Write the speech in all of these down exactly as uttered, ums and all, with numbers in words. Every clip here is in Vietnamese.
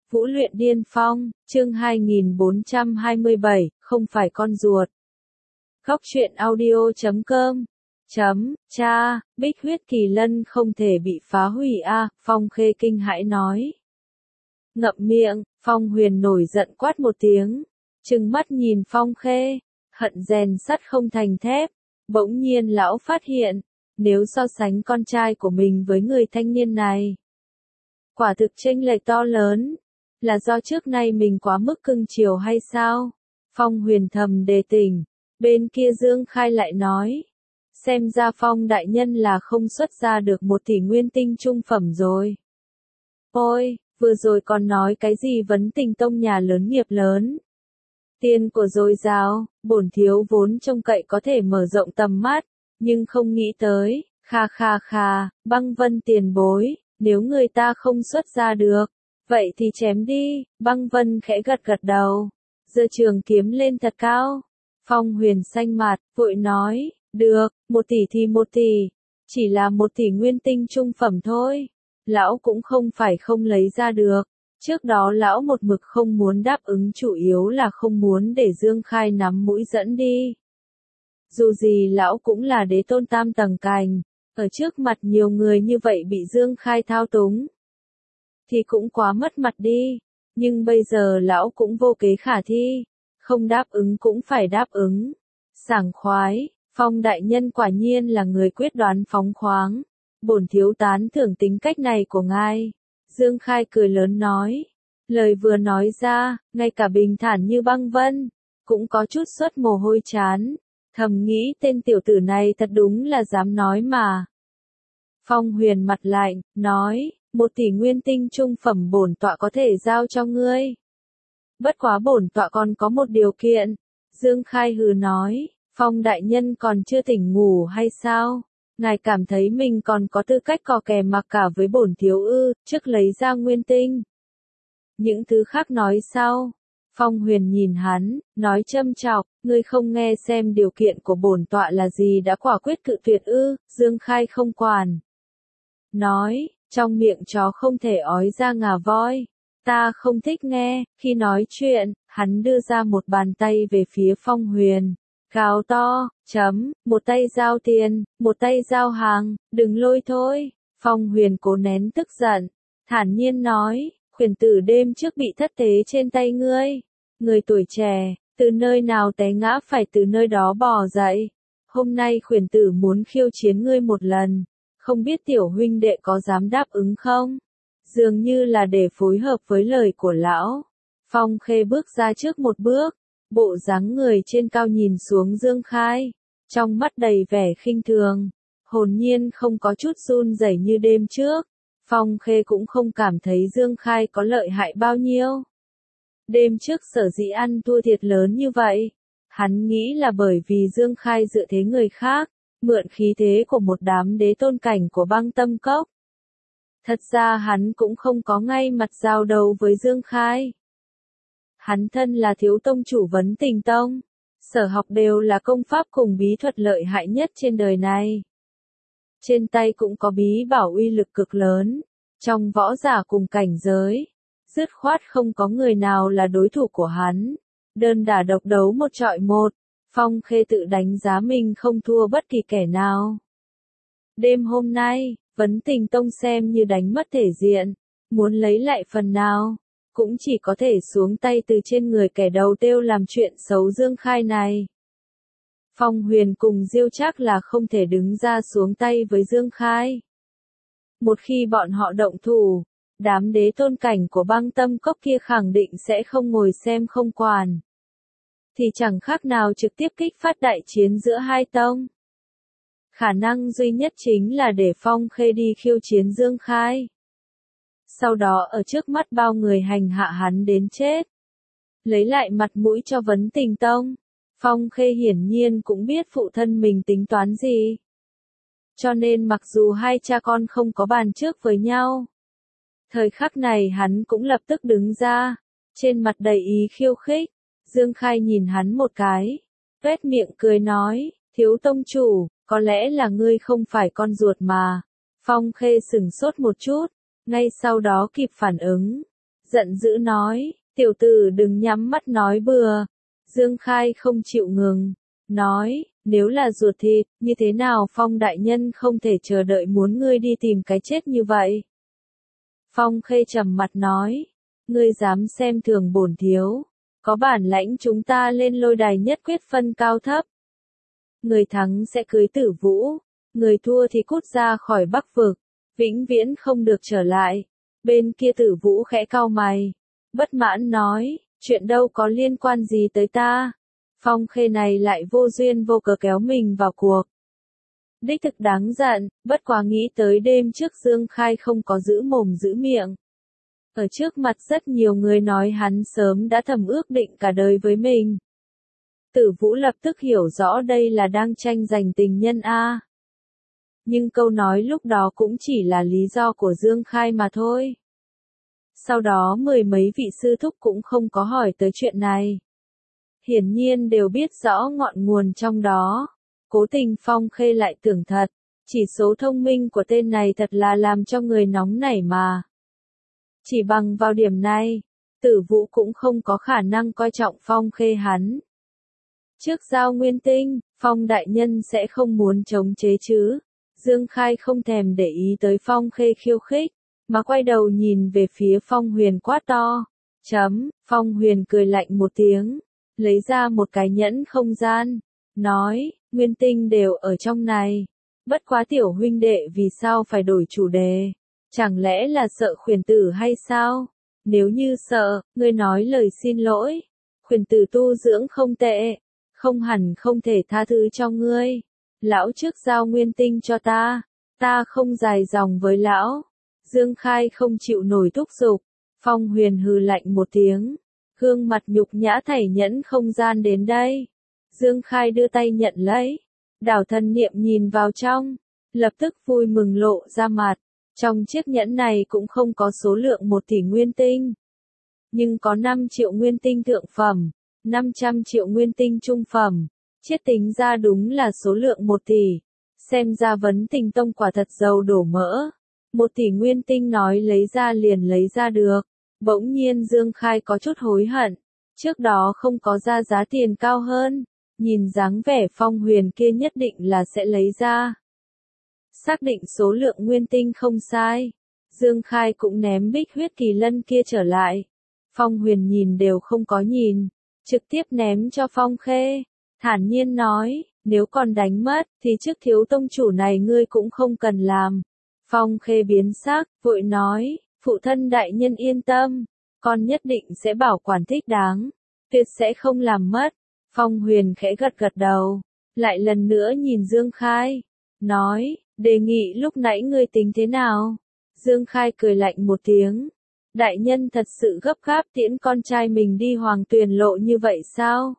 Vũ luyện điên phong, chương hai nghìn bốn trăm hai mươi bảy, không phải con ruột. Góc truyện audio chấm com chấm, cha, Bích huyết kỳ lân không thể bị phá hủy a, à, Phong Khê kinh hãi nói. Ngậm miệng, Phong Huyền nổi giận quát một tiếng, trừng mắt nhìn Phong Khê, hận rèn sắt không thành thép, bỗng nhiên lão phát hiện, nếu so sánh con trai của mình với người thanh niên này, quả thực chênh lệch to lớn. Là do trước nay mình quá mức cưng chiều hay sao? Phong Huyền thầm đề tỉnh, bên kia Dương Khai lại nói, xem ra Phong đại nhân là không xuất ra được một tỷ nguyên tinh trung phẩm rồi. Ôi, vừa rồi còn nói cái gì vấn tình tông nhà lớn nghiệp lớn. Tiền của dồi dào, bổn thiếu vốn trông cậy có thể mở rộng tầm mắt, nhưng không nghĩ tới, kha kha kha, Băng Vân tiền bối, nếu người ta không xuất ra được. Vậy thì chém đi, Băng Vân khẽ gật gật đầu, giơ trường kiếm lên thật cao. Phong Huyền xanh mặt, vội nói, được, một tỷ thì một tỷ, chỉ là một tỷ nguyên tinh trung phẩm thôi. Lão cũng không phải không lấy ra được, trước đó lão một mực không muốn đáp ứng chủ yếu là không muốn để Dương Khai nắm mũi dẫn đi. Dù gì lão cũng là đế tôn tam tầng cành, ở trước mặt nhiều người như vậy bị Dương Khai thao túng thì cũng quá mất mặt đi, nhưng bây giờ lão cũng vô kế khả thi, không đáp ứng cũng phải đáp ứng. Sảng khoái, Phong đại nhân quả nhiên là người quyết đoán phóng khoáng, bổn thiếu tán thưởng tính cách này của ngài. Dương Khai cười lớn nói, lời vừa nói ra, ngay cả bình thản như Băng Vân, cũng có chút xuất mồ hôi chán, thầm nghĩ tên tiểu tử này thật đúng là dám nói mà. Phong Huyền mặt lạnh, nói, một tỷ nguyên tinh trung phẩm bổn tọa có thể giao cho ngươi. Bất quá bổn tọa còn có một điều kiện. Dương Khai hừ nói, Phong đại nhân còn chưa tỉnh ngủ hay sao? Ngài cảm thấy mình còn có tư cách cò kè mặc cả với bổn thiếu ư, trước lấy ra nguyên tinh. Những thứ khác nói sau. Phong Huyền nhìn hắn, nói châm chọc, ngươi không nghe xem điều kiện của bổn tọa là gì đã quả quyết cự tuyệt ư? Dương Khai không quản. Nói, trong miệng chó không thể ói ra ngà voi. Ta không thích nghe, khi nói chuyện, hắn đưa ra một bàn tay về phía Phong Huyền. Gào to, chấm, một tay giao tiền, một tay giao hàng, đừng lôi thôi. Phong Huyền cố nén tức giận, thản nhiên nói, khuyển tử đêm trước bị thất thế trên tay ngươi. Người tuổi trẻ, từ nơi nào té ngã phải từ nơi đó bò dậy. Hôm nay khuyển tử muốn khiêu chiến ngươi một lần. Không biết tiểu huynh đệ có dám đáp ứng không? Dường như là để phối hợp với lời của lão. Phong Khê bước ra trước một bước, bộ dáng người trên cao nhìn xuống Dương Khai, trong mắt đầy vẻ khinh thường, hồn nhiên không có chút run rẩy như đêm trước. Phong Khê cũng không cảm thấy Dương Khai có lợi hại bao nhiêu. Đêm trước sở dĩ ăn thua thiệt lớn như vậy, hắn nghĩ là bởi vì Dương Khai dựa thế người khác, mượn khí thế của một đám đế tôn cảnh của Băng Tâm Cốc. Thật ra hắn cũng không có ngay mặt giao đấu với Dương Khai. Hắn thân là thiếu tông chủ Vấn Tình Tông, sở học đều là công pháp cùng bí thuật lợi hại nhất trên đời này. Trên tay cũng có bí bảo uy lực cực lớn, trong võ giả cùng cảnh giới, dứt khoát không có người nào là đối thủ của hắn. Đơn đả độc đấu một trọi một, Phong Khê tự đánh giá mình không thua bất kỳ kẻ nào. Đêm hôm nay, Vấn Tình Tông xem như đánh mất thể diện, muốn lấy lại phần nào, cũng chỉ có thể xuống tay từ trên người kẻ đầu tiêu làm chuyện xấu Dương Khai này. Phong Huyền cùng Diêu Trác là không thể đứng ra xuống tay với Dương Khai. Một khi bọn họ động thủ, đám đế tôn cảnh của Băng Tâm Cốc kia khẳng định sẽ không ngồi xem không quản. Thì chẳng khác nào trực tiếp kích phát đại chiến giữa hai tông. Khả năng duy nhất chính là để Phong Khê đi khiêu chiến Dương Khai. Sau đó ở trước mắt bao người hành hạ hắn đến chết. Lấy lại mặt mũi cho Vấn Tình Tông. Phong Khê hiển nhiên cũng biết phụ thân mình tính toán gì. Cho nên mặc dù hai cha con không có bàn trước với nhau, thời khắc này hắn cũng lập tức đứng ra, trên mặt đầy ý khiêu khích. Dương Khai nhìn hắn một cái, tuét miệng cười nói, thiếu tông chủ, có lẽ là ngươi không phải con ruột mà. Phong Khê sửng sốt một chút, ngay sau đó kịp phản ứng. giận dữ nói, tiểu tử đừng nhắm mắt nói bừa. Dương Khai không chịu ngừng, nói, nếu là ruột thịt, như thế nào Phong đại nhân không thể chờ đợi muốn ngươi đi tìm cái chết như vậy. Phong Khê trầm mặt nói, ngươi dám xem thường bổn thiếu, có bản lãnh chúng ta lên lôi đài nhất quyết phân cao thấp. Người thắng sẽ cưới Tử Vũ, người thua thì cút ra khỏi Bắc vực, vĩnh viễn không được trở lại. Bên kia Tử Vũ khẽ cau mày, bất mãn nói, chuyện đâu có liên quan gì tới ta. Phong Khê này lại vô duyên vô cớ kéo mình vào cuộc. Đích thực đáng giận, bất quá nghĩ tới đêm trước Dương Khai không có giữ mồm giữ miệng. Ở trước mặt rất nhiều người nói hắn sớm đã thầm ước định cả đời với mình. Tử Vũ lập tức hiểu rõ đây là đang tranh giành tình nhân a. Nhưng câu nói lúc đó cũng chỉ là lý do của Dương Khai mà thôi. Sau đó mười mấy vị sư thúc cũng không có hỏi tới chuyện này. Hiển nhiên đều biết rõ ngọn nguồn trong đó. Cố tình Phong Khê lại tưởng thật, chỉ số thông minh của tên này thật là làm cho người nóng nảy mà. Chỉ bằng vào điểm này, Tử Vũ cũng không có khả năng coi trọng Phong Khê hắn. Trước giao nguyên tinh, Phong đại nhân sẽ không muốn chống chế chứ. Dương Khai không thèm để ý tới Phong Khê khiêu khích, mà quay đầu nhìn về phía Phong Huyền quát to. Chấm, Phong Huyền cười lạnh một tiếng, lấy ra một cái nhẫn không gian, nói, nguyên tinh đều ở trong này. Bất quá tiểu huynh đệ vì sao phải đổi chủ đề? Chẳng lẽ là sợ khuyển tử hay sao? Nếu như sợ, ngươi nói lời xin lỗi. Khuyển tử tu dưỡng không tệ, không hẳn không thể tha thứ cho ngươi. Lão trước giao nguyên tinh cho ta, ta không dài dòng với lão. Dương Khai không chịu nổi thúc giục, Phong Huyền hừ lạnh một tiếng, gương mặt nhục nhã thảy nhẫn không gian đến đây. Dương Khai đưa tay nhận lấy, đảo thần niệm nhìn vào trong, lập tức vui mừng lộ ra mặt. Trong chiếc nhẫn này cũng không có số lượng một tỷ nguyên tinh, nhưng có năm triệu nguyên tinh thượng phẩm, năm trăm triệu nguyên tinh trung phẩm. Chiết tính ra đúng là số lượng một tỷ. Xem ra Vấn Tình Tông quả thật giàu đổ mỡ. Một tỷ nguyên tinh nói lấy ra liền lấy ra được. Bỗng nhiên Dương Khai có chút hối hận. Trước đó không có ra giá tiền cao hơn. Nhìn dáng vẻ Phong Huyền kia nhất định là sẽ lấy ra. Xác định số lượng nguyên tinh không sai. Dương Khai cũng ném bích huyết kỳ lân kia trở lại. Phong Huyền nhìn đều không có nhìn. Trực tiếp ném cho Phong Khê. Thản nhiên nói, nếu còn đánh mất, thì trước thiếu tông chủ này ngươi cũng không cần làm. Phong Khê biến sắc, vội nói, phụ thân đại nhân yên tâm, con nhất định sẽ bảo quản thích đáng, tuyệt sẽ không làm mất. Phong Huyền khẽ gật gật đầu, lại lần nữa nhìn Dương Khai, nói, đề nghị lúc nãy ngươi tính thế nào? Dương Khai cười lạnh một tiếng, đại nhân thật sự gấp gáp tiễn con trai mình đi Hoàng Tuyền Lộ như vậy sao?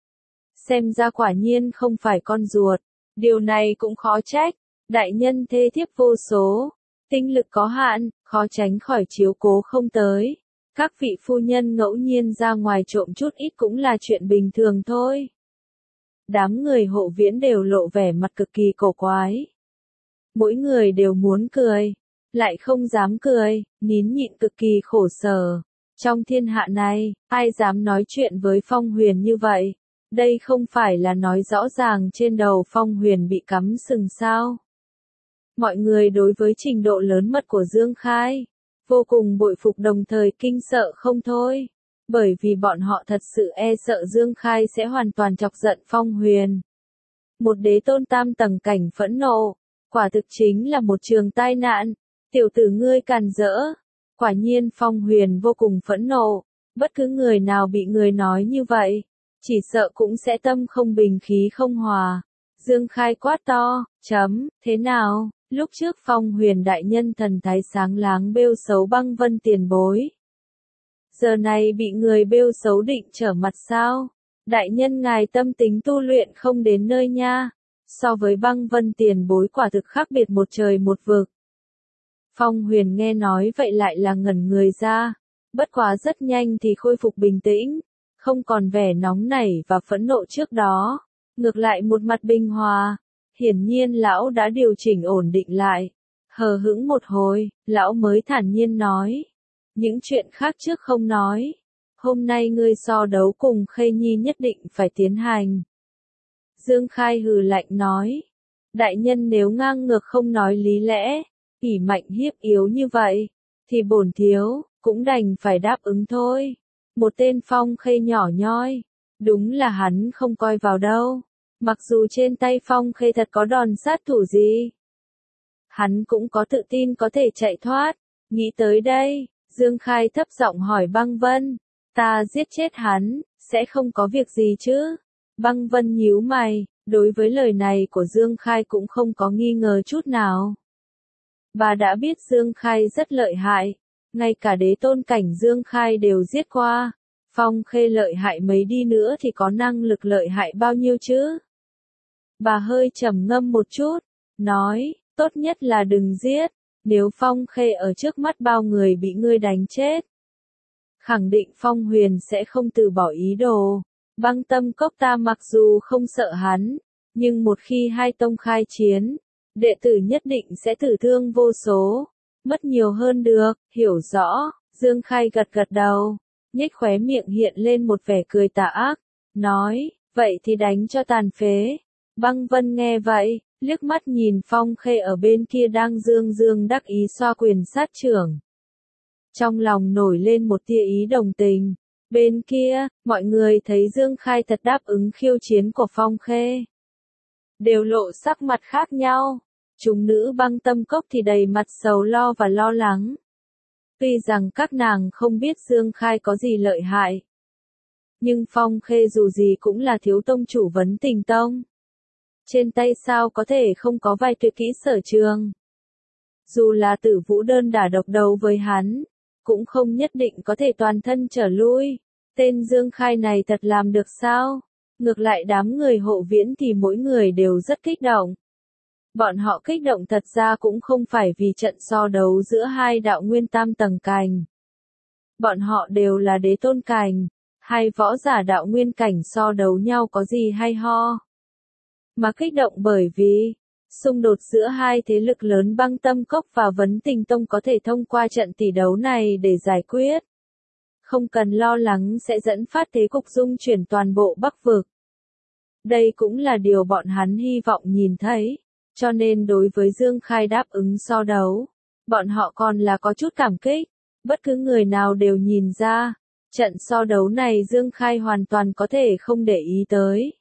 Xem ra quả nhiên không phải con ruột, điều này cũng khó trách, đại nhân thê thiếp vô số, tinh lực có hạn, khó tránh khỏi chiếu cố không tới. Các vị phu nhân ngẫu nhiên ra ngoài trộm chút ít cũng là chuyện bình thường thôi. Đám người Hộ Viễn đều lộ vẻ mặt cực kỳ cổ quái. Mỗi người đều muốn cười, lại không dám cười, nín nhịn cực kỳ khổ sở. Trong thiên hạ này, ai dám nói chuyện với Phong Huyền như vậy? Đây không phải là nói rõ ràng trên đầu Phong Huyền bị cắm sừng sao? Mọi người đối với trình độ lớn mật của Dương Khai, vô cùng bội phục đồng thời kinh sợ không thôi. Bởi vì bọn họ thật sự e sợ Dương Khai sẽ hoàn toàn chọc giận Phong Huyền. Một đế tôn tam tầng cảnh phẫn nộ, quả thực chính là một trường tai nạn. Tiểu tử ngươi càn rỡ. Quả nhiên Phong Huyền vô cùng phẫn nộ, bất cứ người nào bị người nói như vậy, chỉ sợ cũng sẽ tâm không bình khí không hòa. Dương Khai quát to, chấm, thế nào, lúc trước Phong Huyền đại nhân thần thái sáng láng bêu xấu Băng Vân tiền bối. Giờ này bị người bêu xấu định trở mặt sao? Đại nhân ngài tâm tính tu luyện không đến nơi nha, so với Băng Vân tiền bối quả thực khác biệt một trời một vực. Phong Huyền nghe nói vậy lại là ngẩn người ra, bất quá rất nhanh thì khôi phục bình tĩnh, không còn vẻ nóng nảy và phẫn nộ trước đó, ngược lại một mặt bình hòa. Hiển nhiên lão đã điều chỉnh ổn định lại, hờ hững một hồi, lão mới thản nhiên nói, những chuyện khác trước không nói. Hôm nay ngươi so đấu cùng Khê Nhi nhất định phải tiến hành. Dương Khai hừ lạnh nói. Đại nhân nếu ngang ngược không nói lý lẽ, ỷ mạnh hiếp yếu như vậy, thì bổn thiếu, cũng đành phải đáp ứng thôi. Một tên Phong Khê nhỏ nhoi, đúng là hắn không coi vào đâu. Mặc dù trên tay Phong Khê thật có đòn sát thủ gì, hắn cũng có tự tin có thể chạy thoát. Nghĩ tới đây, Dương Khai thấp giọng hỏi Băng Vân, ta giết chết hắn, sẽ không có việc gì chứ? Băng Vân nhíu mày, đối với lời này của Dương Khai cũng không có nghi ngờ chút nào. Bà đã biết Dương Khai rất lợi hại, ngay cả đế tôn cảnh Dương Khai đều giết qua. Phong Khê lợi hại mấy đi nữa thì có năng lực lợi hại bao nhiêu chứ? Bà hơi trầm ngâm một chút, nói, tốt nhất là đừng giết, nếu Phong Khê ở trước mắt bao người bị ngươi đánh chết. Khẳng định Phong Huyền sẽ không từ bỏ ý đồ. Băng Tâm Cốc ta mặc dù không sợ hắn, nhưng một khi hai tông khai chiến, đệ tử nhất định sẽ tử thương vô số, mất nhiều hơn được, hiểu rõ. Dương Khai gật gật đầu, nhếch khóe miệng hiện lên một vẻ cười tà ác, nói, vậy thì đánh cho tàn phế. Băng Vân nghe vậy, liếc mắt nhìn Phong Khê ở bên kia đang dương dương đắc ý xoa quyền sát trưởng. Trong lòng nổi lên một tia ý đồng tình. Bên kia, mọi người thấy Dương Khai thật đáp ứng khiêu chiến của Phong Khê, đều lộ sắc mặt khác nhau. Chúng nữ Băng Tâm Cốc thì đầy mặt sầu lo và lo lắng. Tuy rằng các nàng không biết Dương Khai có gì lợi hại, nhưng Phong Khê dù gì cũng là thiếu tông chủ Vấn Tình Tông. Trên tay sao có thể không có vài tuyệt kỹ sở trường. Dù là Tử Vũ đơn đả độc đấu với hắn, cũng không nhất định có thể toàn thân trở lui. Tên Dương Khai này thật làm được sao? Ngược lại đám người Hộ Viễn thì mỗi người đều rất kích động. Bọn họ kích động thật ra cũng không phải vì trận so đấu giữa hai đạo nguyên tam tầng cảnh. Bọn họ đều là đế tôn cảnh, hai võ giả đạo nguyên cảnh so đấu nhau có gì hay ho. Mà kích động bởi vì, xung đột giữa hai thế lực lớn Băng Tâm Cốc và Vấn Tình Tông có thể thông qua trận tỷ đấu này để giải quyết. Không cần lo lắng sẽ dẫn phát thế cục dung chuyển toàn bộ Bắc Vực. Đây cũng là điều bọn hắn hy vọng nhìn thấy, cho nên đối với Dương Khai đáp ứng so đấu, bọn họ còn là có chút cảm kích. Bất cứ người nào đều nhìn ra, trận so đấu này Dương Khai hoàn toàn có thể không để ý tới.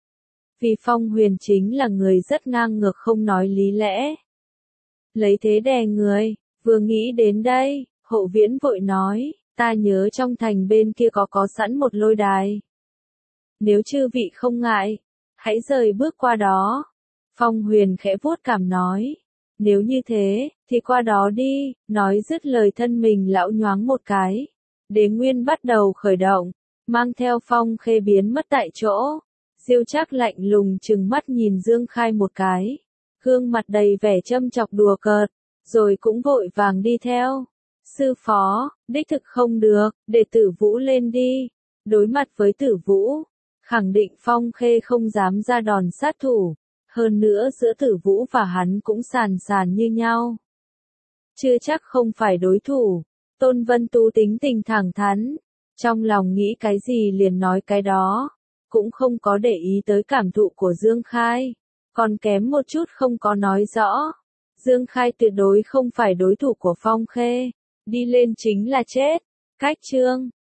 Vì Phong Huyền chính là người rất ngang ngược không nói lý lẽ. Lấy thế đè người, vừa nghĩ đến đây, Hộ Viễn vội nói, ta nhớ trong thành bên kia có có sẵn một lôi đài. Nếu chư vị không ngại, hãy rời bước qua đó. Phong Huyền khẽ vuốt cằm nói, nếu như thế, thì qua đó đi, nói dứt lời thân mình lão nhoáng một cái. Đế Nguyên bắt đầu khởi động, mang theo Phong Khê biến mất tại chỗ. Diêu Trác lạnh lùng trừng mắt nhìn Dương Khai một cái, gương mặt đầy vẻ châm chọc đùa cợt, rồi cũng vội vàng đi theo. Sư phó, đích thực không được, để Tử Vũ lên đi. Đối mặt với Tử Vũ, khẳng định Phong Khê không dám ra đòn sát thủ, hơn nữa giữa Tử Vũ và hắn cũng sàn sàn như nhau. Chưa chắc không phải đối thủ. Tôn Vân Tu tính tình thẳng thắn, trong lòng nghĩ cái gì liền nói cái đó, cũng không có để ý tới cảm thụ của Dương Khai, còn kém một chút không có nói rõ. Dương Khai tuyệt đối không phải đối thủ của Phong Khê, đi lên chính là chết. Cách chương